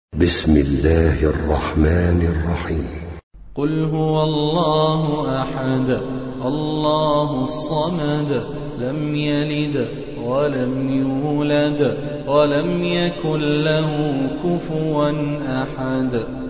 بسم الله الرحمن الرحيم. قل هو الله أحد الله الصمد لم يلد ولم يولد ولم يكن له كفوا أحد.